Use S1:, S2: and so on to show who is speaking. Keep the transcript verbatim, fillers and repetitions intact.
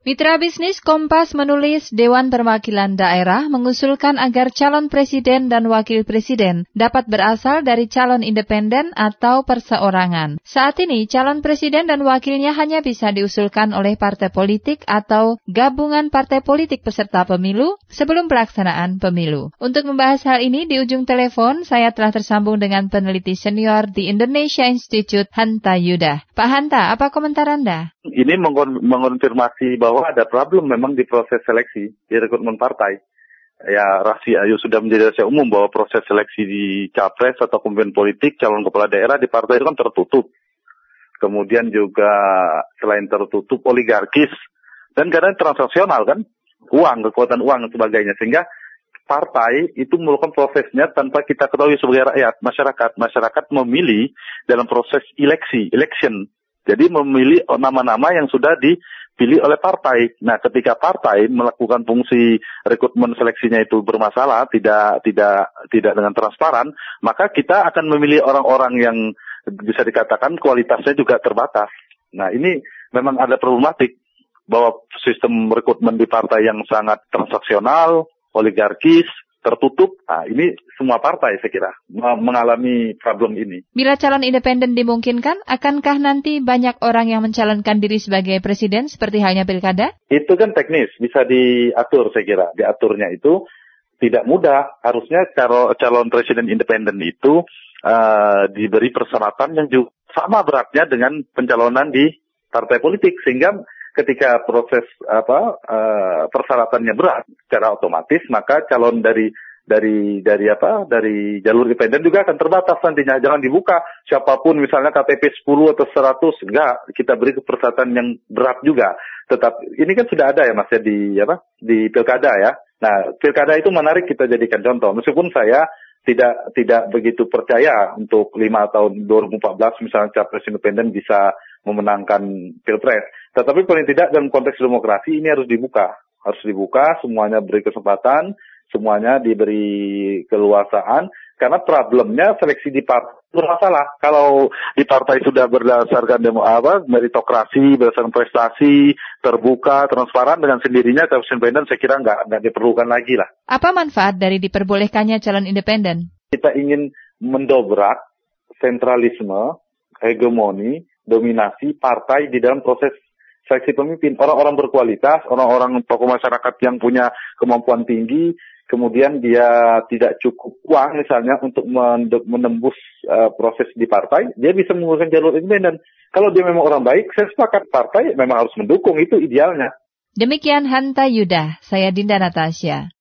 S1: Mitra bisnis Kompas menulis Dewan Perwakilan Daerah mengusulkan agar calon presiden dan wakil presiden dapat berasal dari calon independen atau perseorangan. Saat ini, calon presiden dan wakilnya hanya bisa diusulkan oleh partai politik atau gabungan partai politik peserta pemilu sebelum pelaksanaan pemilu. Untuk membahas hal ini, di ujung telepon, saya telah tersambung dengan peneliti senior di Indonesia Institute, Hanta Yudah. Pak Hanta, apa komentar Anda?
S2: Ini mengonfirmasi bahwa ada problem memang di proses seleksi di rekrutmen partai. Ya, rahasia sudah menjadi rahasia umum bahwa proses seleksi di capres atau pemimpin politik, calon kepala daerah di partai itu kan tertutup. Kemudian juga selain tertutup, oligarkis dan kadang transaksional kan, uang, kekuatan uang dan sebagainya. Sehingga partai itu melakukan prosesnya tanpa kita ketahui sebagai rakyat, masyarakat. Masyarakat memilih dalam proses eleksi, election. Jadi memilih nama-nama yang sudah dipilih oleh partai. Nah, ketika partai melakukan fungsi rekrutmen seleksinya itu bermasalah, tidak tidak tidak dengan transparan, maka kita akan memilih orang-orang yang bisa dikatakan kualitasnya juga terbatas. Nah, ini memang ada problematik bahwa sistem rekrutmen di partai yang sangat transaksional, oligarkis, tertutup. Nah, ini semua partai saya kira mengalami problem ini.
S1: Bila calon independen dimungkinkan, akankah nanti banyak orang yang mencalonkan diri sebagai presiden seperti halnya pilkada?
S2: Itu kan teknis, bisa diatur saya kira. Diaturnya itu tidak mudah. Harusnya calon, calon presiden independen itu uh, diberi persyaratan yang juga sama beratnya dengan pencalonan di partai politik. Sehingga ketika proses apa uh, persyaratannya berat secara otomatis, maka calon dari dari dari apa dari jalur independen juga akan terbatas nantinya. Jangan dibuka siapapun, misalnya K T P sepuluh atau seratus, enggak, kita beri persyaratan yang berat juga. Tetap ini kan sudah ada ya Mas ya di apa di pilkada ya. Nah, pilkada itu menarik kita jadikan contoh. Meskipun saya tidak tidak begitu percaya untuk lima tahun dua ribu empat belas misalnya capres independen bisa memenangkan pilpres. Tetapi paling tidak dalam konteks demokrasi ini harus dibuka. Harus dibuka, semuanya beri kesempatan, semuanya diberi keluasaan. Karena problemnya seleksi di partai bermasalah. Kalau di partai sudah berdasarkan demo, apa, meritokrasi, berdasarkan prestasi, terbuka, transparan, dengan sendirinya calon independen saya kira nggak, nggak diperlukan lagi lah.
S1: Apa manfaat dari diperbolehkannya calon independen?
S2: Kita ingin mendobrak sentralisme, hegemoni, dominasi partai di dalam proses seleksi pemimpin. Orang-orang berkualitas, orang-orang tokoh masyarakat yang punya kemampuan tinggi, kemudian dia tidak cukup uang misalnya untuk menembus uh, proses di partai, dia bisa menggunakan jalur independen. Kalau dia memang orang baik, saya sepakat partai memang harus mendukung, itu idealnya.
S1: Demikian Hanta Yudah, saya Dinda Natasha.